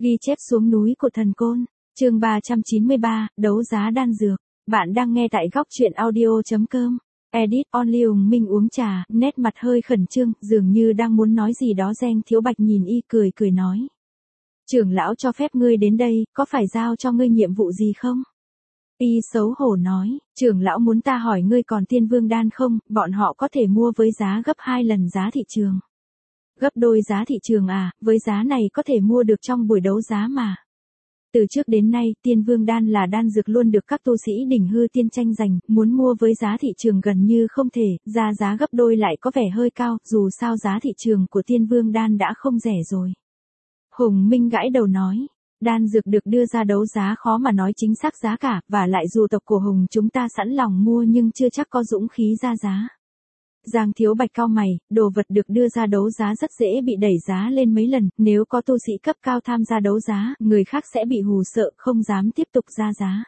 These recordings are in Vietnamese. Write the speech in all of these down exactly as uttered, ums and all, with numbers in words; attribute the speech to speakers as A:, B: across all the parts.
A: Ghi chép xuống núi của thần côn. Chương ba trăm chín mươi ba, đấu giá đan dược. Bạn đang nghe tại góc truyện audio chấm com. Edit Only Hùng Minh uống trà, nét mặt hơi khẩn trương, dường như đang muốn nói gì đó. Giang Thiếu Bạch nhìn y cười cười nói. Trưởng lão cho phép ngươi đến đây, có phải giao cho ngươi nhiệm vụ gì không? Y xấu hổ nói, trưởng lão muốn ta hỏi ngươi còn tiên vương đan không, bọn họ có thể mua với giá gấp hai lần giá thị trường. Gấp đôi giá thị trường à, với giá này có thể mua được trong buổi đấu giá mà. Từ trước đến nay, tiên vương đan là đan dược luôn được các tu sĩ đỉnh hư tiên tranh giành, muốn mua với giá thị trường gần như không thể, ra giá gấp đôi lại có vẻ hơi cao, dù sao giá thị trường của tiên vương đan đã không rẻ rồi. Hùng Minh gãi đầu nói, đan dược được đưa ra đấu giá khó mà nói chính xác giá cả, và lại dù tộc của Hùng chúng ta sẵn lòng mua nhưng chưa chắc có dũng khí ra giá. Giang Thiếu Bạch cau mày, đồ vật được đưa ra đấu giá rất dễ bị đẩy giá lên mấy lần, nếu có tu sĩ cấp cao tham gia đấu giá, người khác sẽ bị hù sợ, không dám tiếp tục ra giá.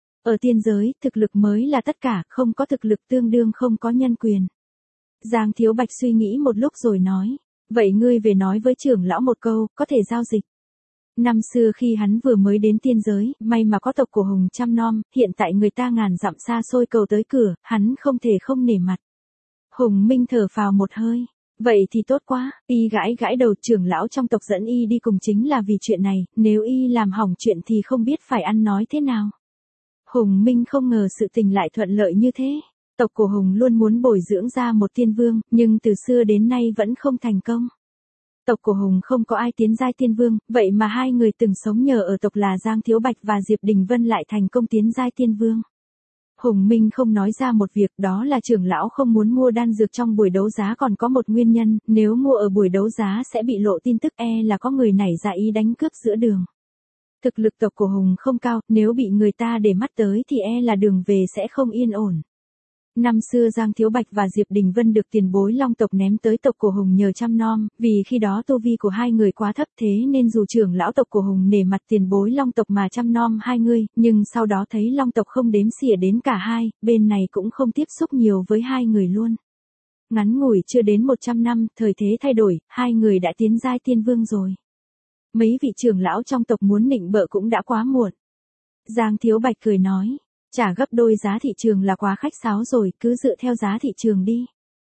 A: Ở tiên giới, thực lực mới là tất cả, không có thực lực tương đương không có nhân quyền. Giang Thiếu Bạch suy nghĩ một lúc rồi nói, vậy ngươi về nói với trưởng lão một câu, có thể giao dịch. Năm xưa khi hắn vừa mới đến tiên giới, may mà có tộc của Hùng chăm nom, hiện tại người ta ngàn dặm xa xôi cầu tới cửa, hắn không thể không nể mặt. Hùng Minh thở phào một hơi. Vậy thì tốt quá, y gãi gãi đầu. Trưởng lão trong tộc dẫn y đi cùng chính là vì chuyện này, nếu y làm hỏng chuyện thì không biết phải ăn nói thế nào. Hùng Minh không ngờ sự tình lại thuận lợi như thế. Tộc của Hùng luôn muốn bồi dưỡng ra một tiên vương, nhưng từ xưa đến nay vẫn không thành công. Tộc của Hùng không có ai tiến giai tiên vương, vậy mà hai người từng sống nhờ ở tộc là Giang Thiếu Bạch và Diệp Đình Vân lại thành công tiến giai tiên vương. Hùng Minh không nói ra một việc, đó là trưởng lão không muốn mua đan dược trong buổi đấu giá còn có một nguyên nhân, nếu mua ở buổi đấu giá sẽ bị lộ tin tức, e là có người nảy ra ý đánh cướp giữa đường. Thực lực tộc của Hùng không cao, nếu bị người ta để mắt tới thì e là đường về sẽ không yên ổn. Năm xưa Giang Thiếu Bạch và Diệp Đình Vân được tiền bối Long tộc ném tới tộc của Hùng nhờ chăm nom, vì khi đó tu vi của hai người quá thấp, thế nên dù trưởng lão tộc của Hùng nể mặt tiền bối Long tộc mà chăm nom hai người, nhưng sau đó thấy Long tộc không đếm xỉa đến cả hai, bên này cũng không tiếp xúc nhiều với hai người luôn. Ngắn ngủi chưa đến một trăm năm, thời thế thay đổi, hai người đã tiến giai tiên vương rồi. Mấy vị trưởng lão trong tộc muốn nịnh bợ cũng đã quá muộn. Giang Thiếu Bạch cười nói. Trả gấp đôi giá thị trường là quá khách sáo rồi, cứ dựa theo giá thị trường đi.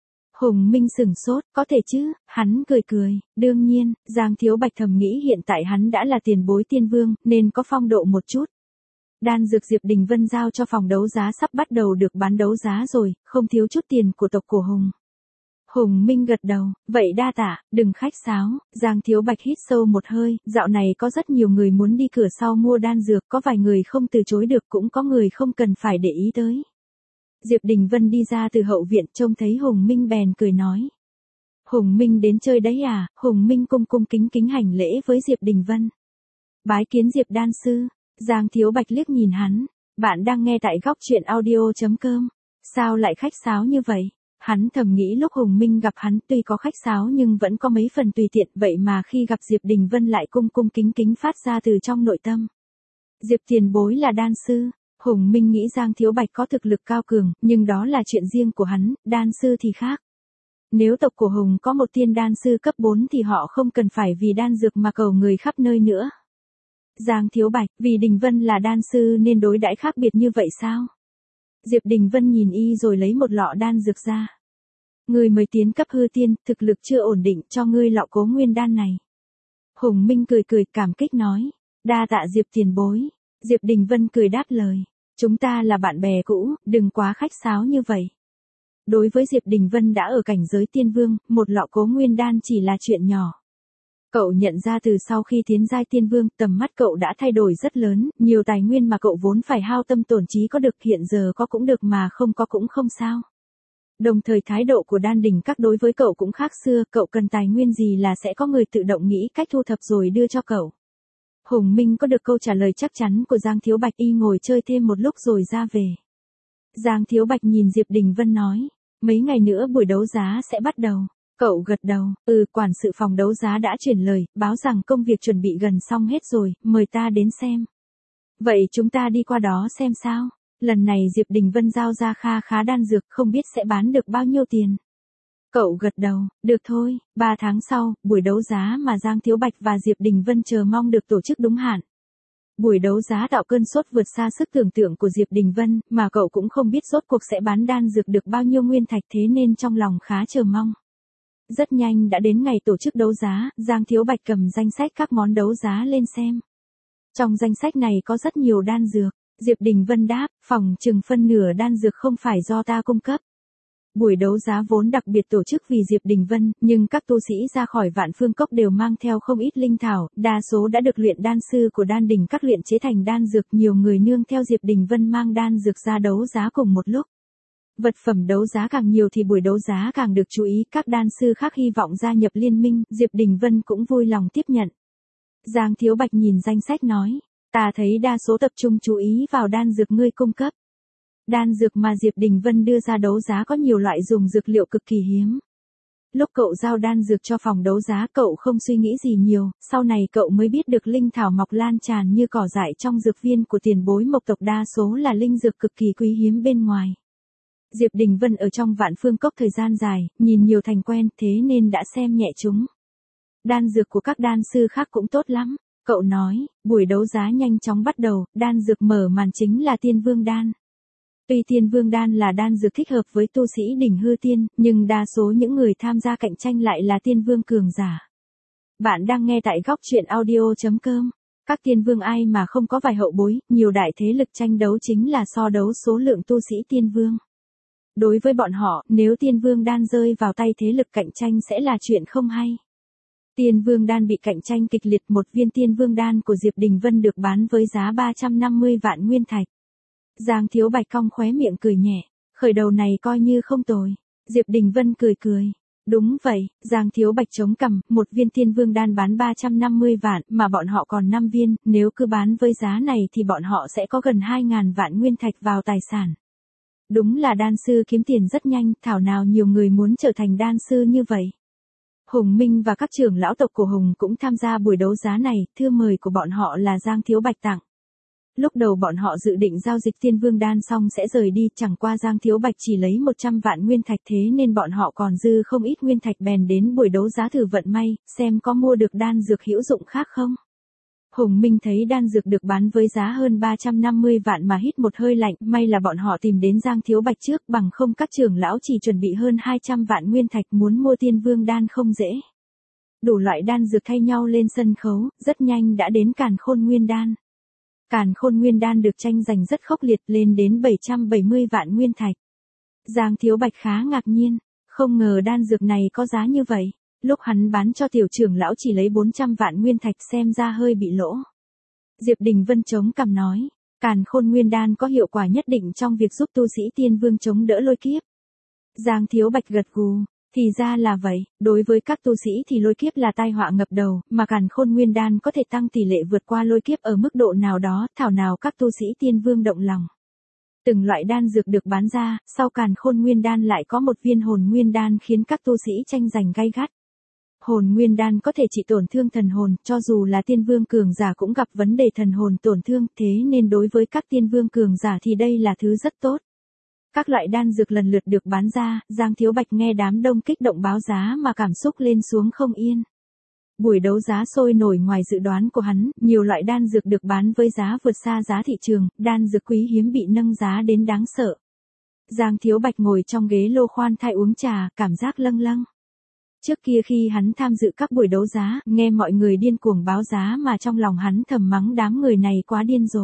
A: Hùng Minh sửng sốt, có thể chứ, hắn cười cười, đương nhiên, Giang Thiếu Bạch thầm nghĩ hiện tại hắn đã là tiền bối tiên vương, nên có phong độ một chút. Đan dược Diệp Đình Vân giao cho phòng đấu giá sắp bắt đầu được bán đấu giá rồi, không thiếu chút tiền của tộc của Hùng. Hùng Minh gật đầu, vậy đa tạ, đừng khách sáo. Giang Thiếu Bạch hít sâu một hơi, dạo này có rất nhiều người muốn đi cửa sau mua đan dược, có vài người không từ chối được, cũng có người không cần phải để ý tới. Diệp Đình Vân đi ra từ hậu viện, trông thấy Hùng Minh bèn cười nói. Hùng Minh đến chơi đấy à? Hùng Minh cung cung kính kính hành lễ với Diệp Đình Vân. Bái kiến Diệp đan sư. Giang Thiếu Bạch liếc nhìn hắn, bạn đang nghe tại góc truyện audio chấm com. Sao lại khách sáo như vậy? Hắn thầm nghĩ lúc Hùng Minh gặp hắn tuy có khách sáo nhưng vẫn có mấy phần tùy tiện, vậy mà khi gặp Diệp Đình Vân lại cung cung kính kính phát ra từ trong nội tâm. Diệp tiền bối là đan sư. Hùng Minh nghĩ Giang Thiếu Bạch có thực lực cao cường, nhưng đó là chuyện riêng của hắn, đan sư thì khác. Nếu tộc của Hùng có một tiên đan sư cấp bốn thì họ không cần phải vì đan dược mà cầu người khắp nơi nữa. Giang Thiếu Bạch, vì Đình Vân là đan sư nên đối đãi khác biệt như vậy sao? Diệp Đình Vân nhìn y rồi lấy một lọ đan dược ra. Ngươi mới tiến cấp hư tiên, thực lực chưa ổn định, cho ngươi lọ Cố Nguyên đan này. Hùng Minh cười cười cảm kích nói, đa tạ Diệp tiền bối. Diệp Đình Vân cười đáp lời, chúng ta là bạn bè cũ, đừng quá khách sáo như vậy. Đối với Diệp Đình Vân đã ở cảnh giới tiên vương, một lọ Cố Nguyên đan chỉ là chuyện nhỏ. Cậu nhận ra từ sau khi tiến giai tiên vương, tầm mắt cậu đã thay đổi rất lớn, nhiều tài nguyên mà cậu vốn phải hao tâm tổn trí có được hiện giờ có cũng được mà không có cũng không sao. Đồng thời thái độ của đan đỉnh các đối với cậu cũng khác xưa, cậu cần tài nguyên gì là sẽ có người tự động nghĩ cách thu thập rồi đưa cho cậu. Hùng Minh có được câu trả lời chắc chắn của Giang Thiếu Bạch, y ngồi chơi thêm một lúc rồi ra về. Giang Thiếu Bạch nhìn Diệp Đình Vân nói, mấy ngày nữa buổi đấu giá sẽ bắt đầu. Cậu gật đầu, ừ, quản sự phòng đấu giá đã chuyển lời, báo rằng công việc chuẩn bị gần xong hết rồi, mời ta đến xem. Vậy chúng ta đi qua đó xem sao? Lần này Diệp Đình Vân giao ra kha khá đan dược, không biết sẽ bán được bao nhiêu tiền. Cậu gật đầu, được thôi, ba tháng sau, buổi đấu giá mà Giang Thiếu Bạch và Diệp Đình Vân chờ mong được tổ chức đúng hạn. Buổi đấu giá tạo cơn sốt vượt xa sức tưởng tượng của Diệp Đình Vân, mà cậu cũng không biết rốt cuộc sẽ bán đan dược được bao nhiêu nguyên thạch, thế nên trong lòng khá chờ mong. Rất nhanh đã đến ngày tổ chức đấu giá, Giang Thiếu Bạch cầm danh sách các món đấu giá lên xem. Trong danh sách này có rất nhiều đan dược. Diệp Đình Vân đáp, phòng chừng phân nửa đan dược không phải do ta cung cấp. Buổi đấu giá vốn đặc biệt tổ chức vì Diệp Đình Vân, nhưng các tu sĩ ra khỏi Vạn Phương Cốc đều mang theo không ít linh thảo, đa số đã được luyện đan sư của đan đỉnh các luyện chế thành đan dược, nhiều người nương theo Diệp Đình Vân mang đan dược ra đấu giá cùng một lúc. Vật phẩm đấu giá càng nhiều thì buổi đấu giá càng được chú ý, các đan sư khác hy vọng gia nhập liên minh, Diệp Đình Vân cũng vui lòng tiếp nhận. Giang Thiếu Bạch nhìn danh sách nói, ta thấy đa số tập trung chú ý vào đan dược ngươi cung cấp. Đan dược mà Diệp Đình Vân đưa ra đấu giá có nhiều loại dùng dược liệu cực kỳ hiếm. Lúc cậu giao đan dược cho phòng đấu giá cậu không suy nghĩ gì nhiều, sau này cậu mới biết được linh thảo mọc lan tràn như cỏ dại trong dược viên của tiền bối Mộc tộc đa số là linh dược cực kỳ quý hiếm bên ngoài. Diệp Đình Vân ở trong Vạn Phương Cốc thời gian dài, nhìn nhiều thành quen, thế nên đã xem nhẹ chúng. Đan dược của các đan sư khác cũng tốt lắm, cậu nói. Buổi đấu giá nhanh chóng bắt đầu, đan dược mở màn chính là Tiên Vương đan. Tuy Tiên Vương đan là đan dược thích hợp với tu sĩ đỉnh hư tiên, nhưng đa số những người tham gia cạnh tranh lại là tiên vương cường giả. Bạn đang nghe tại góc truyện audio chấm com. Các tiên vương ai mà không có vài hậu bối, nhiều đại thế lực tranh đấu chính là so đấu số lượng tu sĩ tiên vương. Đối với bọn họ, nếu Tiên Vương đan rơi vào tay thế lực cạnh tranh sẽ là chuyện không hay. Tiên Vương đan bị cạnh tranh kịch liệt, một viên Tiên Vương đan của Diệp Đình Vân được bán với giá ba trăm năm mươi vạn nguyên thạch. Giang Thiếu Bạch cong khóe miệng cười nhẹ, khởi đầu này coi như không tồi. Diệp Đình Vân cười cười. Đúng vậy, Giang Thiếu Bạch chống cằm, một viên Tiên Vương đan bán ba trăm năm mươi vạn, mà bọn họ còn năm viên, nếu cứ bán với giá này thì bọn họ sẽ có gần hai nghìn vạn nguyên thạch vào tài sản. Đúng là đan sư kiếm tiền rất nhanh, thảo nào nhiều người muốn trở thành đan sư như vậy. Hùng Minh và các trưởng lão tộc của Hùng cũng tham gia buổi đấu giá này, thư mời của bọn họ là Giang Thiếu Bạch tặng. Lúc đầu bọn họ dự định giao dịch Tiên Vương đan xong sẽ rời đi, chẳng qua Giang Thiếu Bạch chỉ lấy một trăm vạn nguyên thạch, thế nên bọn họ còn dư không ít nguyên thạch, bèn đến buổi đấu giá thử vận may, xem có mua được đan dược hữu dụng khác không. Hùng Minh thấy đan dược được bán với giá hơn ba trăm năm mươi vạn mà hít một hơi lạnh, may là bọn họ tìm đến Giang Thiếu Bạch trước, bằng không các trưởng lão chỉ chuẩn bị hơn hai trăm vạn nguyên thạch, muốn mua Tiên Vương đan không dễ. Đủ loại đan dược thay nhau lên sân khấu, rất nhanh đã đến Càn Khôn Nguyên đan. Càn Khôn Nguyên đan được tranh giành rất khốc liệt, lên đến bảy trăm bảy mươi vạn nguyên thạch. Giang Thiếu Bạch khá ngạc nhiên, không ngờ đan dược này có giá như vậy. Lúc hắn bán cho tiểu trưởng lão chỉ lấy bốn trăm vạn nguyên thạch, xem ra hơi bị lỗ. Diệp Đình Vân chống cằm nói, Càn Khôn Nguyên đan có hiệu quả nhất định trong việc giúp tu sĩ tiên vương chống đỡ lôi kiếp. Giang Thiếu Bạch gật gù, thì ra là vậy, đối với các tu sĩ thì lôi kiếp là tai họa ngập đầu, mà Càn Khôn Nguyên đan có thể tăng tỷ lệ vượt qua lôi kiếp ở mức độ nào đó, thảo nào các tu sĩ tiên vương động lòng. Từng loại đan dược được bán ra, sau Càn Khôn Nguyên đan lại có một viên Hồn Nguyên đan khiến các tu sĩ tranh giành gay gắt. Hồn Nguyên đan có thể trị tổn thương thần hồn, cho dù là tiên vương cường giả cũng gặp vấn đề thần hồn tổn thương, thế nên đối với các tiên vương cường giả thì đây là thứ rất tốt. Các loại đan dược lần lượt được bán ra, Giang Thiếu Bạch nghe đám đông kích động báo giá mà cảm xúc lên xuống không yên. Buổi đấu giá sôi nổi ngoài dự đoán của hắn, nhiều loại đan dược được bán với giá vượt xa giá thị trường, đan dược quý hiếm bị nâng giá đến đáng sợ. Giang Thiếu Bạch ngồi trong ghế lô khoan thai uống trà, cảm giác lâng lâng. Trước kia khi hắn tham dự các buổi đấu giá, nghe mọi người điên cuồng báo giá mà trong lòng hắn thầm mắng đám người này quá điên rồ.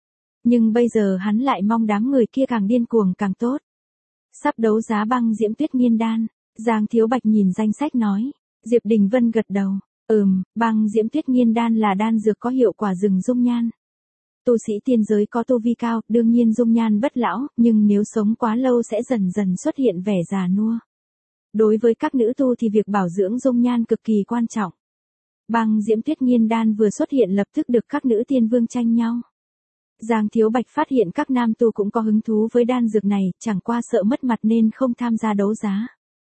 A: Nhưng bây giờ hắn lại mong đám người kia càng điên cuồng càng tốt. Sắp đấu giá băng diễm tuyết nghiên đan, Giang Thiếu Bạch nhìn danh sách nói. Diệp Đình Vân gật đầu, ừm, băng diễm tuyết nghiên đan là đan dược có hiệu quả dừng dung nhan. Tu sĩ tiên giới có tu vi cao, đương nhiên dung nhan bất lão, nhưng nếu sống quá lâu sẽ dần dần xuất hiện vẻ già nua. Đối với các nữ tu thì việc bảo dưỡng dung nhan cực kỳ quan trọng. Băng diễm tuyết nghiên đan vừa xuất hiện lập tức được các nữ tiên vương tranh nhau. Giang Thiếu Bạch phát hiện các nam tu cũng có hứng thú với đan dược này, chẳng qua sợ mất mặt nên không tham gia đấu giá.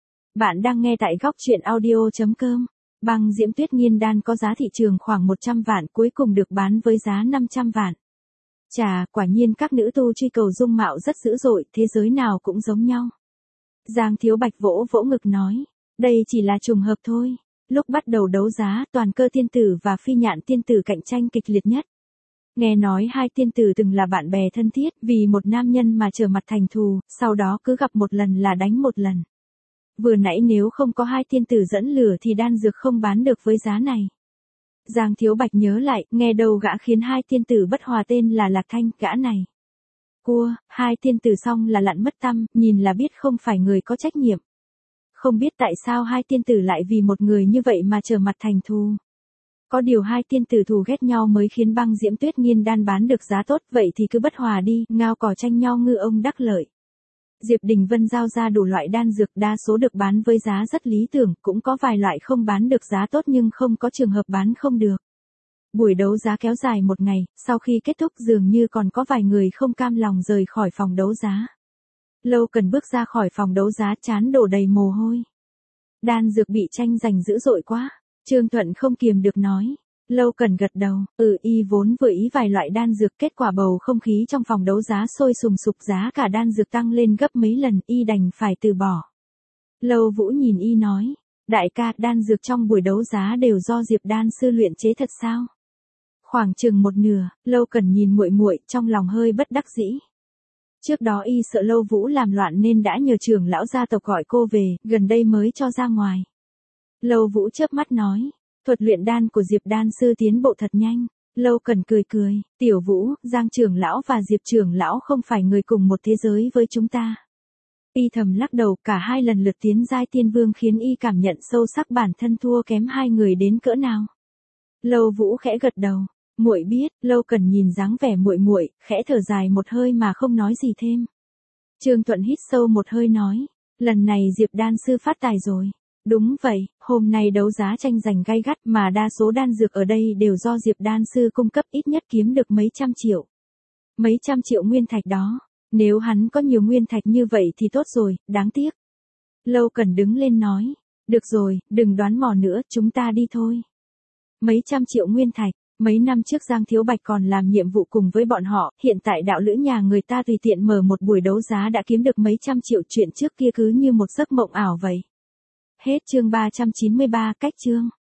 A: Bạn đang nghe tại góc truyện audio chấm com. Băng diễm tuyết nghiên đan có giá thị trường khoảng một trăm vạn, cuối cùng được bán với giá năm trăm vạn. Chà, quả nhiên các nữ tu truy cầu dung mạo rất dữ dội, thế giới nào cũng giống nhau. Giang Thiếu Bạch vỗ vỗ ngực nói, đây chỉ là trùng hợp thôi. Lúc bắt đầu đấu giá, Toàn Cơ tiên tử và Phi Nhạn tiên tử cạnh tranh kịch liệt nhất. Nghe nói hai tiên tử từng là bạn bè thân thiết, vì một nam nhân mà trở mặt thành thù, sau đó cứ gặp một lần là đánh một lần. Vừa nãy nếu không có hai tiên tử dẫn lửa thì đan dược không bán được với giá này. Giang Thiếu Bạch nhớ lại, nghe đầu gã khiến hai tiên tử bất hòa tên là Lạc Thanh, gã này. Cua, hai tiên tử xong là lặn mất tăm, nhìn là biết không phải người có trách nhiệm. Không biết tại sao hai tiên tử lại vì một người như vậy mà trở mặt thành thù. Có điều hai tiên tử thù ghét nhau mới khiến Băng Diễm Tuyết Nghiên đan bán được giá tốt, vậy thì cứ bất hòa đi, ngao cỏ tranh nhau ngư ông đắc lợi. Diệp Đình Vân giao ra đủ loại đan dược, đa số được bán với giá rất lý tưởng, cũng có vài loại không bán được giá tốt nhưng không có trường hợp bán không được. Buổi đấu giá kéo dài một ngày, sau khi kết thúc dường như còn có vài người không cam lòng rời khỏi phòng đấu giá. Lâu Cần bước ra khỏi phòng đấu giá trán đổ đầy mồ hôi. Đan dược bị tranh giành dữ dội quá. Trương Thuận không kiềm được nói. Lâu Cần gật đầu, ừ y vốn vừa ý vài loại đan dược, kết quả bầu không khí trong phòng đấu giá sôi sùng sục, giá cả đan dược tăng lên gấp mấy lần, y đành phải từ bỏ. Lâu Vũ nhìn y nói, đại ca, đan dược trong buổi đấu giá đều do Diệp đan sư luyện chế thật sao? Khoảng chừng một nửa. Lâu Cần nhìn muội muội, trong lòng hơi bất đắc dĩ. Trước đó y sợ Lâu Vũ làm loạn nên đã nhờ trưởng lão gia tộc gọi cô về, gần đây mới cho ra ngoài. Lâu Vũ chớp mắt nói, thuật luyện đan của Diệp đan sư tiến bộ thật nhanh. Lâu Cần cười cười, Tiểu Vũ, Giang trưởng lão và Diệp trưởng lão không phải người cùng một thế giới với chúng ta. Y thầm lắc đầu, cả hai lần lượt tiến giai tiên vương khiến y cảm nhận sâu sắc bản thân thua kém hai người đến cỡ nào. Lâu Vũ khẽ gật đầu, muội biết. Lâu Cần nhìn dáng vẻ muội muội, khẽ thở dài một hơi mà không nói gì thêm. Trương Thuận hít sâu một hơi nói, lần này Diệp đan sư phát tài rồi. Đúng vậy, hôm nay đấu giá tranh giành gay gắt mà đa số đan dược ở đây đều do Diệp đan sư cung cấp, ít nhất kiếm được mấy trăm triệu. Mấy trăm triệu nguyên thạch đó, nếu hắn có nhiều nguyên thạch như vậy thì tốt rồi, đáng tiếc. Lâu Cần đứng lên nói, được rồi, đừng đoán mò nữa, chúng ta đi thôi. Mấy trăm triệu nguyên thạch, mấy năm trước Giang Thiếu Bạch còn làm nhiệm vụ cùng với bọn họ, hiện tại đạo lữ nhà người ta tùy tiện mở một buổi đấu giá đã kiếm được mấy trăm triệu, chuyện trước kia cứ như một giấc mộng ảo vậy. Hết chương ba trăm chín mươi ba, cách chương.